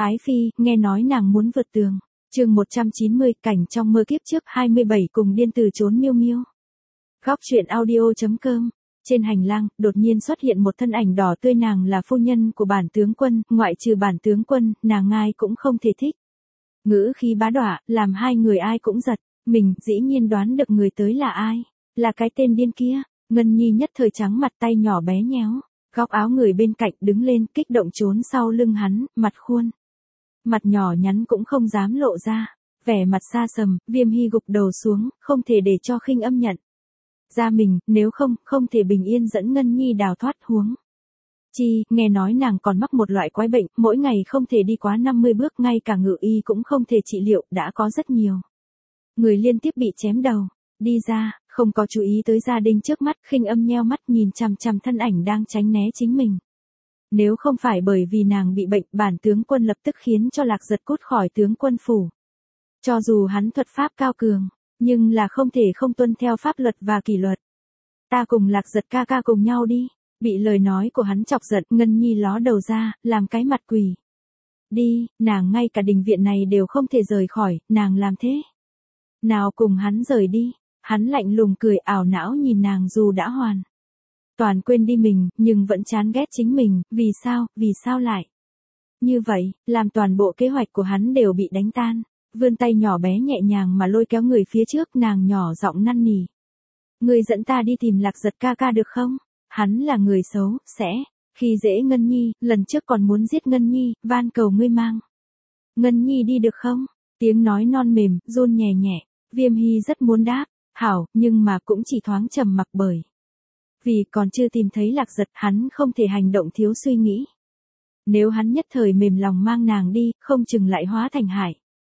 Ái Phi, nghe nói nàng muốn vượt tường. Chương 190, cảnh trong mơ kiếp trước 27 cùng điên từ trốn miêu miêu. Góc truyện audio.com. Trên hành lang, đột nhiên xuất hiện một thân ảnh đỏ tươi, nàng là phu nhân của bản tướng quân, ngoại trừ bản tướng quân, nàng ai cũng không thể thích. Ngữ khí bá đọa, làm hai người ai cũng giật, mình dĩ nhiên đoán được người tới là ai, là cái tên điên kia. Ngân Nhi nhất thời trắng mặt, tay nhỏ bé nhéo góc áo người bên cạnh, đứng lên, kích động trốn sau lưng hắn, mặt nhỏ nhắn cũng không dám lộ ra, vẻ mặt xa sầm. Viêm Hy gục đầu xuống, không thể để cho Khinh Âm nhận ra mình, nếu không thể bình yên dẫn Ngân Nhi đào thoát. Huống chi, nghe nói nàng còn mắc một loại quái bệnh, mỗi ngày không thể đi quá 50 bước, ngay cả ngự y cũng không thể trị liệu, đã có rất nhiều người liên tiếp bị chém đầu. Đi ra, không có chú ý tới gia đình trước mắt. Khinh Âm nheo mắt nhìn chằm chằm thân ảnh đang tránh né chính mình. Nếu không phải bởi vì nàng bị bệnh, bản tướng quân lập tức khiến cho Lạc Giật cút khỏi tướng quân phủ. Cho dù hắn thuật pháp cao cường, nhưng là không thể không tuân theo pháp luật và kỷ luật. Ta cùng Lạc Giật ca ca cùng nhau đi. Bị lời nói của hắn chọc giận, Ngân Nhi ló đầu ra, làm cái mặt quỷ. Đi, nàng ngay cả đình viện này đều không thể rời khỏi, nàng làm thế nào cùng hắn rời đi. Hắn lạnh lùng cười, ảo não nhìn nàng, dù đã hoàn toàn quên đi mình, nhưng vẫn chán ghét chính mình. Vì sao lại như vậy, làm toàn bộ kế hoạch của hắn đều bị đánh tan. Vươn tay nhỏ bé nhẹ nhàng mà lôi kéo người phía trước, nàng nhỏ giọng năn nỉ. Ngươi dẫn ta đi tìm Lạc Giật ca ca được không? Hắn là người xấu, sẽ khi dễ Ngân Nhi, lần trước còn muốn giết Ngân Nhi, van cầu ngươi mang Ngân Nhi đi được không? Tiếng nói non mềm, run nhẹ nhẹ. Viêm Hy rất muốn đáp hảo, nhưng mà cũng chỉ thoáng trầm mặc, bởi vì còn chưa tìm thấy Lạc Giật, hắn không thể hành động thiếu suy nghĩ. Nếu hắn nhất thời mềm lòng mang nàng đi, không chừng lại hóa thành hại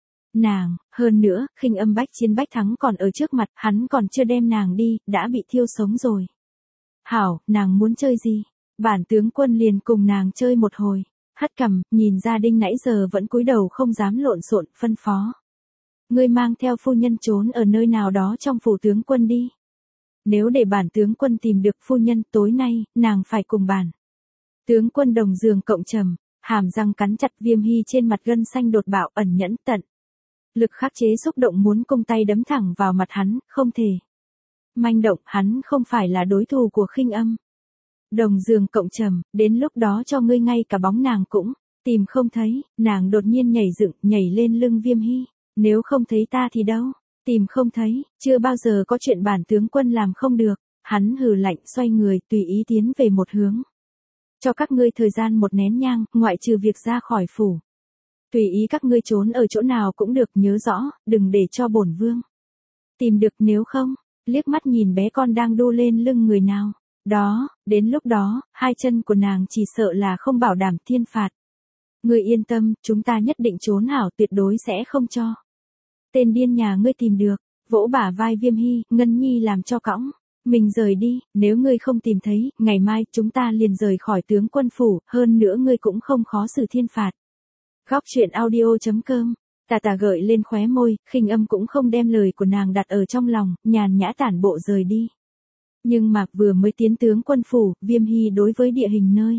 nàng. Hơn nữa, Khinh Âm bách chiến bách thắng còn ở trước mặt, hắn còn chưa đem nàng đi, đã bị thiêu sống rồi. Hảo, nàng muốn chơi gì? Bản tướng quân liền cùng nàng chơi một hồi. Hất cằm, nhìn gia đình nãy giờ vẫn cúi đầu không dám lộn xộn, phân phó. Ngươi mang theo phu nhân trốn ở nơi nào đó trong phủ tướng quân đi. Nếu để bản tướng quân tìm được phu nhân, tối nay, nàng phải cùng bản tướng quân đồng giường cộng trầm. Hàm răng cắn chặt, Viêm Hy trên mặt gân xanh đột bạo, ẩn nhẫn tận lực khắc chế xúc động, muốn cung tay đấm thẳng vào mặt hắn, không thể manh động, hắn không phải là đối thủ của Khinh Âm. Đồng giường cộng trầm, đến lúc đó cho ngươi ngay cả bóng nàng cũng tìm không thấy. Nàng đột nhiên nhảy lên lưng Viêm Hy. Nếu không thấy ta thì đâu? Tìm không thấy, chưa bao giờ có chuyện bản tướng quân làm không được. Hắn hừ lạnh, xoay người, tùy ý tiến về một hướng. Cho các ngươi thời gian một nén nhang, ngoại trừ việc ra khỏi phủ. Tùy ý các ngươi trốn ở chỗ nào cũng được, nhớ rõ, đừng để cho bổn vương tìm được, nếu không. Liếc mắt nhìn bé con đang đu lên lưng người nào đó, đến lúc đó, hai chân của nàng chỉ sợ là không bảo đảm thiên phạt. Ngươi yên tâm, chúng ta nhất định trốn hảo, tuyệt đối sẽ không cho tên điên nhà ngươi tìm được. Vỗ bả vai Viêm Hy, Ngân Nhi làm cho cõng mình rời đi. Nếu ngươi không tìm thấy, ngày mai chúng ta liền rời khỏi tướng quân phủ, hơn nữa ngươi cũng không khó xử thiên phạt. Góc truyện audio.com. Tà gợi lên khóe môi, Khinh Âm cũng không đem lời của nàng đặt ở trong lòng, nhàn nhã tản bộ rời đi. Nhưng mà vừa mới tiến tướng quân phủ, Viêm Hy đối với địa hình nơi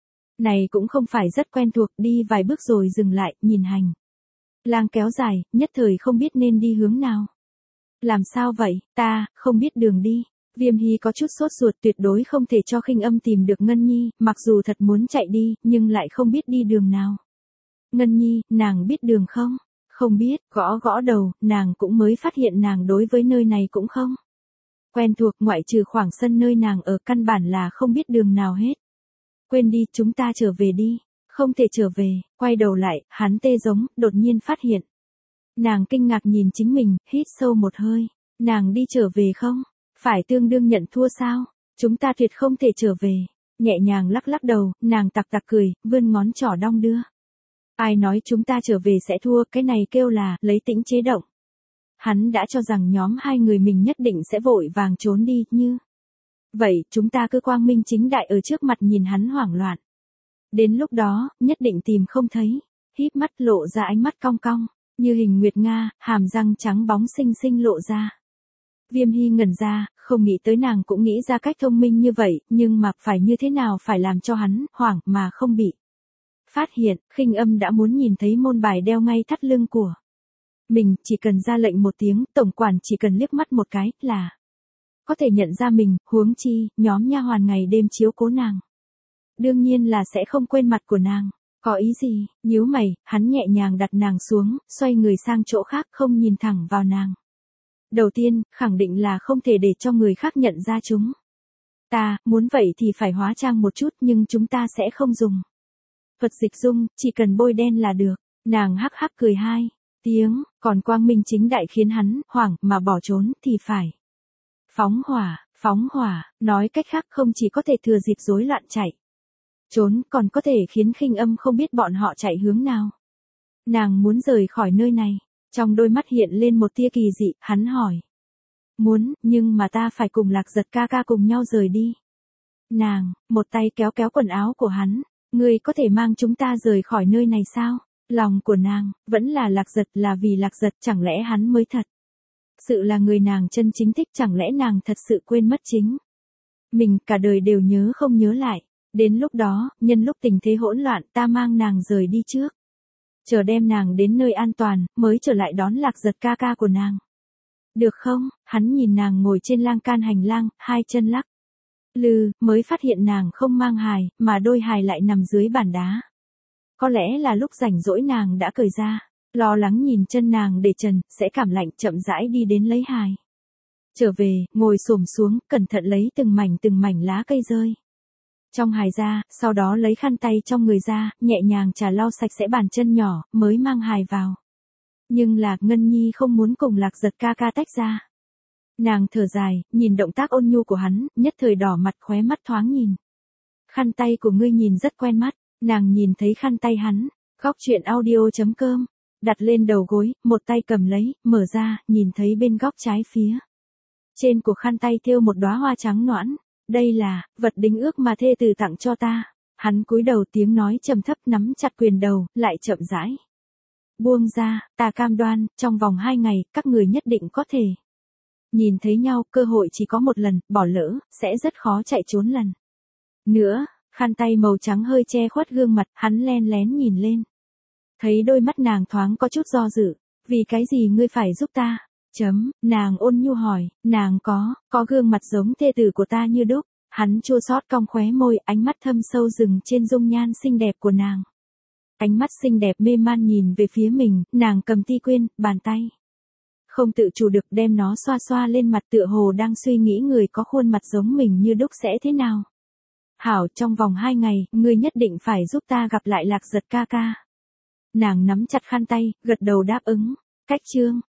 này cũng không phải rất quen thuộc, đi vài bước rồi dừng lại, nhìn hành lang kéo dài, nhất thời không biết nên đi hướng nào. Làm sao vậy? Ta không biết đường đi. Viêm Hy có chút sốt ruột, tuyệt đối không thể cho Khinh Âm tìm được Ngân Nhi, mặc dù thật muốn chạy đi, nhưng lại không biết đi đường nào. Ngân Nhi, nàng biết đường không? Không biết, gõ đầu, nàng cũng mới phát hiện nàng đối với nơi này cũng không quen thuộc, ngoại trừ khoảng sân nơi nàng ở, căn bản là không biết đường nào hết. Quên đi, chúng ta trở về đi. Không thể trở về. Quay đầu lại, hắn tê giống, đột nhiên phát hiện. Nàng kinh ngạc nhìn chính mình, hít sâu một hơi. Nàng đi trở về không? Phải tương đương nhận thua sao? Chúng ta tuyệt không thể trở về. Nhẹ nhàng lắc đầu, nàng tặc cười, vươn ngón trỏ đong đưa. Ai nói chúng ta trở về sẽ thua, cái này kêu là lấy tĩnh chế động. Hắn đã cho rằng nhóm hai người mình nhất định sẽ vội vàng trốn đi, như vậy chúng ta cứ quang minh chính đại ở trước mặt nhìn hắn hoảng loạn. Đến lúc đó, nhất định tìm không thấy. Híp mắt lộ ra ánh mắt cong cong, như hình nguyệt nga, hàm răng trắng bóng xinh xinh lộ ra. Viêm Hy ngẩn ra, không nghĩ tới nàng cũng nghĩ ra cách thông minh như vậy, nhưng mà phải như thế nào phải làm cho hắn hoảng mà không bị Phát hiện, Khinh Âm đã muốn nhìn thấy môn bài đeo ngay thắt lưng của mình, chỉ cần ra lệnh một tiếng, tổng quản chỉ cần liếc mắt một cái, là có thể nhận ra mình, huống chi, nhóm nha hoàn ngày đêm chiếu cố nàng. Đương nhiên là sẽ không quên mặt của nàng. Có ý gì? Nhíu mày, hắn nhẹ nhàng đặt nàng xuống, xoay người sang chỗ khác không nhìn thẳng vào nàng. Đầu tiên, khẳng định là không thể để cho người khác nhận ra chúng. Ta, muốn vậy thì phải hóa trang một chút nhưng chúng ta sẽ không dùng thuật dịch dung, chỉ cần bôi đen là được. Nàng hắc hắc cười hai tiếng, còn quang minh chính đại khiến hắn hoảng mà bỏ trốn thì phải phóng hỏa, nói cách khác không chỉ có thể thừa dịp rối loạn chạy trốn, còn có thể khiến Khinh Âm không biết bọn họ chạy hướng nào. Nàng muốn rời khỏi nơi này, trong đôi mắt hiện lên một tia kỳ dị, hắn hỏi. Muốn, nhưng mà ta phải cùng Lạc Giật ca ca cùng nhau rời đi. Nàng, một tay kéo kéo quần áo của hắn, ngươi có thể mang chúng ta rời khỏi nơi này sao? Lòng của nàng, vẫn là Lạc Giật, là vì Lạc Giật, chẳng lẽ hắn mới thật sự là người nàng chân chính thích, chẳng lẽ nàng thật sự quên mất chính mình cả đời đều nhớ không nhớ lại. Đến lúc đó, nhân lúc tình thế hỗn loạn, ta mang nàng rời đi trước. Chờ đem nàng đến nơi an toàn, mới trở lại đón Lạc Giật ca ca của nàng. Được không? Hắn nhìn nàng ngồi trên lan can hành lang, hai chân lắc lư, mới phát hiện nàng không mang hài, mà đôi hài lại nằm dưới bàn đá. Có lẽ là lúc rảnh rỗi nàng đã cởi ra, lo lắng nhìn chân nàng để trần, sẽ cảm lạnh, chậm rãi đi đến lấy hài. Trở về, ngồi xổm xuống, cẩn thận lấy từng mảnh lá cây rơi trong hài ra, sau đó lấy khăn tay trong người ra, nhẹ nhàng chà lau sạch sẽ bàn chân nhỏ, mới mang hài vào. Nhưng là, Ngân Nhi không muốn cùng Lạc Giật ca ca tách ra. Nàng thở dài, nhìn động tác ôn nhu của hắn, nhất thời đỏ mặt, khóe mắt thoáng nhìn. Khăn tay của ngươi nhìn rất quen mắt, nàng nhìn thấy khăn tay hắn, góc truyện audio.com, đặt lên đầu gối, một tay cầm lấy, mở ra, nhìn thấy bên góc trái phía trên của khăn tay thêu một đóa hoa trắng nõn. Đây là vật đính ước mà thê tử tặng cho ta. Hắn cúi đầu, tiếng nói trầm thấp, nắm chặt quyền đầu, lại chậm rãi buông ra. Ta cam đoan, trong vòng 2 ngày, các người nhất định có thể nhìn thấy nhau, cơ hội chỉ có một lần, bỏ lỡ, sẽ rất khó chạy trốn lần nữa. Khăn tay màu trắng hơi che khuất gương mặt, hắn len lén nhìn lên. Thấy đôi mắt nàng thoáng có chút do dự. Vì cái gì ngươi phải giúp ta? Nàng ôn nhu hỏi, nàng có gương mặt giống thê tử của ta như đúc. Hắn chua xót cong khóe môi, ánh mắt thâm sâu dừng trên dung nhan xinh đẹp của nàng. Ánh mắt xinh đẹp mê man nhìn về phía mình, nàng cầm ti quyên, bàn tay không tự chủ được đem nó xoa xoa lên mặt, tựa hồ đang suy nghĩ người có khuôn mặt giống mình như đúc sẽ thế nào. Hảo, trong vòng 2 ngày, ngươi nhất định phải giúp ta gặp lại Lạc Giật ca ca. Nàng nắm chặt khăn tay, gật đầu đáp ứng. Cách chương